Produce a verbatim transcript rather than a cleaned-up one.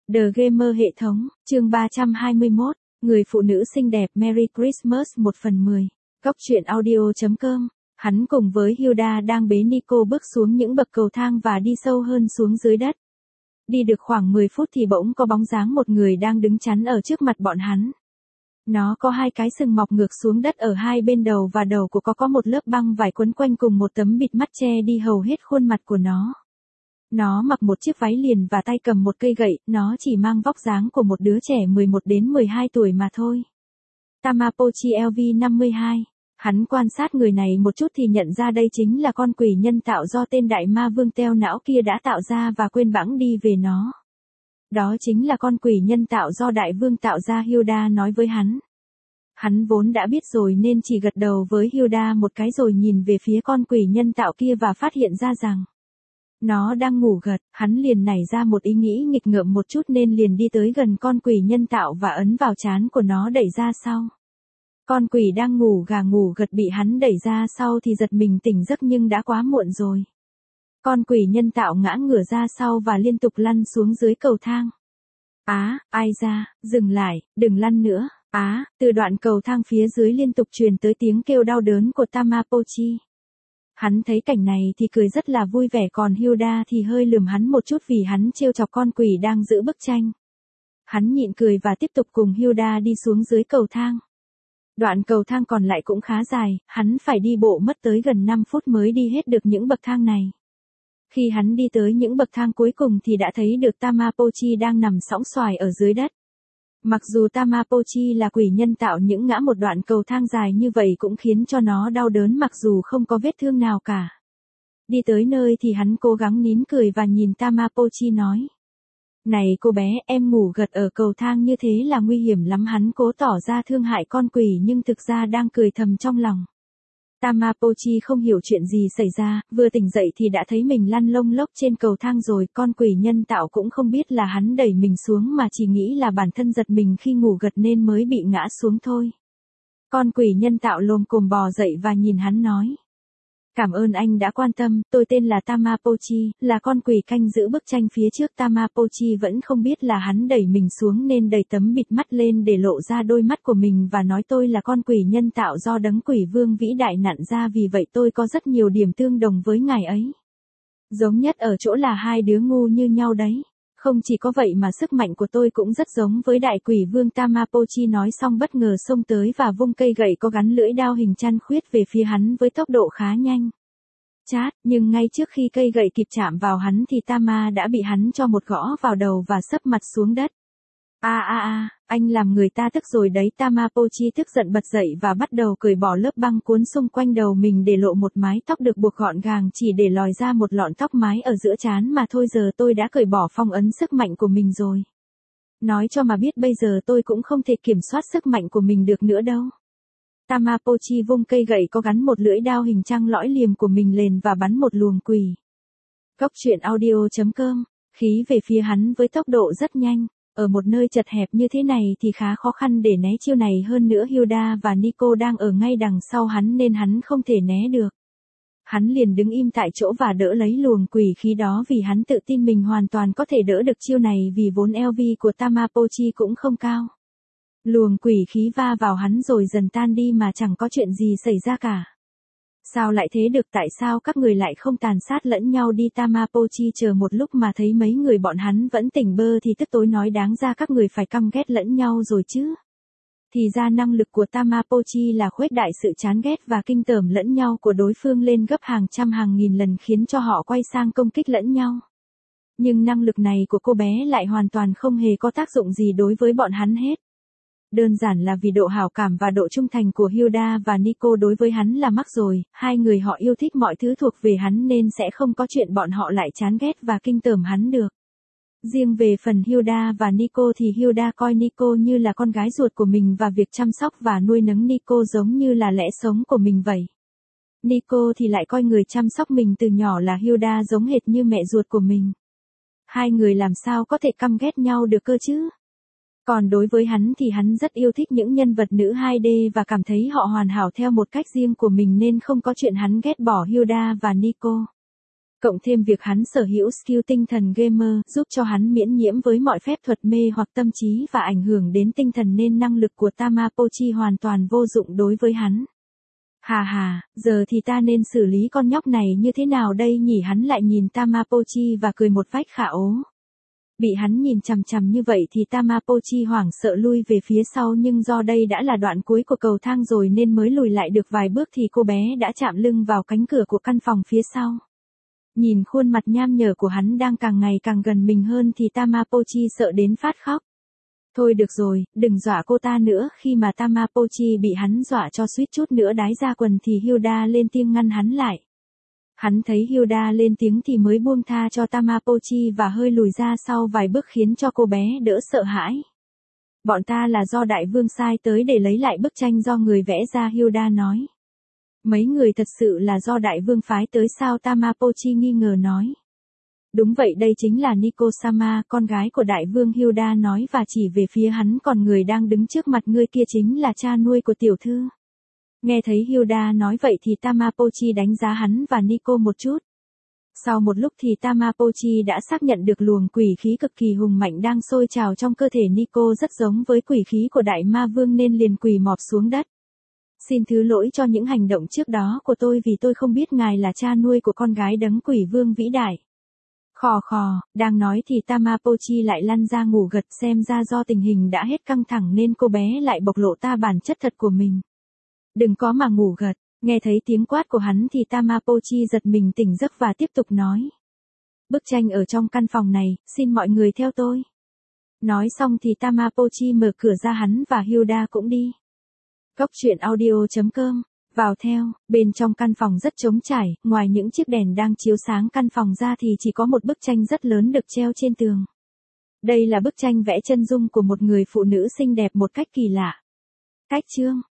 The Gamer hệ thống, chương ba trăm hai mươi mốt, người phụ nữ xinh đẹp Merry Christmas một phần mười. Góc truyện audio chấm com. Hắn cùng với Hilda đang bế Nico bước xuống những bậc cầu thang và đi sâu hơn xuống dưới đất. Đi được khoảng mười phút thì bỗng có bóng dáng một người đang đứng chắn ở trước mặt bọn hắn. Nó có hai cái sừng mọc ngược xuống đất ở hai bên đầu và đầu của có có một lớp băng vải quấn quanh cùng một tấm bịt mắt che đi hầu hết khuôn mặt của nó. Nó mặc một chiếc váy liền và tay cầm một cây gậy, nó chỉ mang vóc dáng của một đứa trẻ mười một đến mười hai tuổi mà thôi. Tamagotchi L V năm mươi hai. Hắn quan sát người này một chút thì nhận ra đây chính là con quỷ nhân tạo do tên đại ma vương teo não kia đã tạo ra và quên bẵng đi về nó. Đó chính là con quỷ nhân tạo do đại vương tạo ra, Hilda nói với hắn. Hắn vốn đã biết rồi nên chỉ gật đầu với Hilda một cái rồi nhìn về phía con quỷ nhân tạo kia và phát hiện ra rằng nó đang ngủ gật. Hắn liền nảy ra một ý nghĩ nghịch ngợm một chút nên liền đi tới gần con quỷ nhân tạo và ấn vào trán của nó đẩy ra sau. Con quỷ đang ngủ gà ngủ gật bị hắn đẩy ra sau thì giật mình tỉnh giấc nhưng đã quá muộn rồi. Con quỷ nhân tạo ngã ngửa ra sau và liên tục lăn xuống dưới cầu thang. Á, ai ra, dừng lại, đừng lăn nữa. Á, từ đoạn cầu thang phía dưới liên tục truyền tới tiếng kêu đau đớn của Tamagotchi. Hắn thấy cảnh này thì cười rất là vui vẻ, còn Hilda thì hơi lườm hắn một chút vì hắn trêu chọc con quỷ đang giữ bức tranh. Hắn nhịn cười và tiếp tục cùng Hilda đi xuống dưới cầu thang. Đoạn cầu thang còn lại cũng khá dài, hắn phải đi bộ mất tới gần năm phút mới đi hết được những bậc thang này. Khi hắn đi tới những bậc thang cuối cùng thì đã thấy được Tamagotchi đang nằm sõng xoài ở dưới đất. Mặc dù Tamagotchi là quỷ nhân tạo những ngã một đoạn cầu thang dài như vậy cũng khiến cho nó đau đớn mặc dù không có vết thương nào cả. Đi tới nơi thì hắn cố gắng nín cười và nhìn Tamagotchi nói. Này cô bé, em ngủ gật ở cầu thang như thế là nguy hiểm lắm. Hắn cố tỏ ra thương hại con quỷ nhưng thực ra đang cười thầm trong lòng. Tamagotchi không hiểu chuyện gì xảy ra, vừa tỉnh dậy thì đã thấy mình lăn lông lốc trên cầu thang rồi. Con quỷ nhân tạo cũng không biết là hắn đẩy mình xuống mà chỉ nghĩ là bản thân giật mình khi ngủ gật nên mới bị ngã xuống thôi. Con quỷ nhân tạo lồm cồm bò dậy và nhìn hắn nói. Cảm ơn anh đã quan tâm, tôi tên là Tamagotchi, là con quỷ canh giữ bức tranh phía trước. Tamagotchi vẫn không biết là hắn đẩy mình xuống nên đẩy tấm bịt mắt lên để lộ ra đôi mắt của mình và nói tôi là con quỷ nhân tạo do đấng quỷ vương vĩ đại nặn ra, vì vậy tôi có rất nhiều điểm tương đồng với ngài ấy. Giống nhất ở chỗ là hai đứa ngu như nhau đấy. Không chỉ có vậy mà sức mạnh của tôi cũng rất giống với đại quỷ vương. Tamagotchi nói xong bất ngờ xông tới và vung cây gậy có gắn lưỡi đao hình chăn khuyết về phía hắn với tốc độ khá nhanh. Chát, nhưng ngay trước khi cây gậy kịp chạm vào hắn thì Tama đã bị hắn cho một gõ vào đầu và sấp mặt xuống đất. A a a, anh làm người ta tức rồi đấy. Tamagotchi tức giận bật dậy và bắt đầu cởi bỏ lớp băng cuốn xung quanh đầu mình để lộ một mái tóc được buộc gọn gàng chỉ để lòi ra một lọn tóc mái ở giữa trán mà thôi. Giờ tôi đã cởi bỏ phong ấn sức mạnh của mình rồi. Nói cho mà biết bây giờ tôi cũng không thể kiểm soát sức mạnh của mình được nữa đâu. Tamagotchi vung cây gậy có gắn một lưỡi đao hình trăng lõi liềm của mình lên và bắn một luồng quỷ. Góc truyện audio chấm com. Khí về phía hắn với tốc độ rất nhanh. Ở một nơi chật hẹp như thế này thì khá khó khăn để né chiêu này, hơn nữa Hilda và Nico đang ở ngay đằng sau hắn nên hắn không thể né được. Hắn liền đứng im tại chỗ và đỡ lấy luồng quỷ khí đó vì hắn tự tin mình hoàn toàn có thể đỡ được chiêu này vì vốn L V của Tamagotchi cũng không cao. Luồng quỷ khí va vào hắn rồi dần tan đi mà chẳng có chuyện gì xảy ra cả. Sao lại thế được, tại sao các người lại không tàn sát lẫn nhau đi? Tamagotchi chờ một lúc mà thấy mấy người bọn hắn vẫn tỉnh bơ thì tức tối nói đáng ra các người phải căm ghét lẫn nhau rồi chứ. Thì ra năng lực của Tamagotchi là khuếch đại sự chán ghét và kinh tởm lẫn nhau của đối phương lên gấp hàng trăm hàng nghìn lần khiến cho họ quay sang công kích lẫn nhau. Nhưng năng lực này của cô bé lại hoàn toàn không hề có tác dụng gì đối với bọn hắn hết. Đơn giản là vì độ hảo cảm và độ trung thành của Hilda và Nico đối với hắn là mắc rồi, hai người họ yêu thích mọi thứ thuộc về hắn nên sẽ không có chuyện bọn họ lại chán ghét và kinh tởm hắn được. Riêng về phần Hilda và Nico thì Hilda coi Nico như là con gái ruột của mình và việc chăm sóc và nuôi nấng Nico giống như là lẽ sống của mình vậy. Nico thì lại coi người chăm sóc mình từ nhỏ là Hilda giống hệt như mẹ ruột của mình. Hai người làm sao có thể căm ghét nhau được cơ chứ? Còn đối với hắn thì hắn rất yêu thích những nhân vật nữ hai D và cảm thấy họ hoàn hảo theo một cách riêng của mình nên không có chuyện hắn ghét bỏ Hilda và Nico. Cộng thêm việc hắn sở hữu skill tinh thần gamer giúp cho hắn miễn nhiễm với mọi phép thuật mê hoặc tâm trí và ảnh hưởng đến tinh thần nên năng lực của Tamapochi hoàn toàn vô dụng đối với hắn. Hà hà, giờ thì ta nên xử lý con nhóc này như thế nào đây nhỉ? Hắn lại nhìn Tamapochi và cười một vách khả ố. Bị hắn nhìn chằm chằm như vậy thì Tamapochi hoảng sợ lui về phía sau, nhưng do đây đã là đoạn cuối của cầu thang rồi nên mới lùi lại được vài bước thì cô bé đã chạm lưng vào cánh cửa của căn phòng phía sau. Nhìn khuôn mặt nham nhở của hắn đang càng ngày càng gần mình hơn thì Tamapochi sợ đến phát khóc. Thôi được rồi, đừng dọa cô ta nữa. Khi mà Tamapochi bị hắn dọa cho suýt chút nữa đái ra quần thì Hilda lên tiếng ngăn hắn lại. Hắn thấy Hilda lên tiếng thì mới buông tha cho Tamapochi và hơi lùi ra sau vài bước khiến cho cô bé đỡ sợ hãi. Bọn ta là do đại vương sai tới để lấy lại bức tranh do người vẽ ra, Hilda nói. Mấy người thật sự là do đại vương phái tới sao? Tamapochi nghi ngờ nói. Đúng vậy, đây chính là Nico-sama, con gái của đại vương, Hilda nói và chỉ về phía hắn, còn người đang đứng trước mặt ngươi kia chính là cha nuôi của tiểu thư. Nghe thấy Hilda nói vậy thì Tamapochi đánh giá hắn và Nico một chút. Sau một lúc thì Tamapochi đã xác nhận được luồng quỷ khí cực kỳ hùng mạnh đang sôi trào trong cơ thể Nico rất giống với quỷ khí của đại ma vương nên liền quỳ mọp xuống đất. Xin thứ lỗi cho những hành động trước đó của tôi vì tôi không biết ngài là cha nuôi của con gái đấng quỷ vương vĩ đại. Khò khò, đang nói thì Tamapochi lại lăn ra ngủ gật, xem ra do tình hình đã hết căng thẳng nên cô bé lại bộc lộ ta bản chất thật của mình. Đừng có mà ngủ gật, nghe thấy tiếng quát của hắn thì Tamapochi giật mình tỉnh giấc và tiếp tục nói. Bức tranh ở trong căn phòng này, xin mọi người theo tôi. Nói xong thì Tamapochi mở cửa ra, hắn và Hilda cũng đi. Cốc truyện audio chấm com Vào theo, bên trong căn phòng rất trống trải, ngoài những chiếc đèn đang chiếu sáng căn phòng ra thì chỉ có một bức tranh rất lớn được treo trên tường. Đây là bức tranh vẽ chân dung của một người phụ nữ xinh đẹp một cách kỳ lạ. Cách chương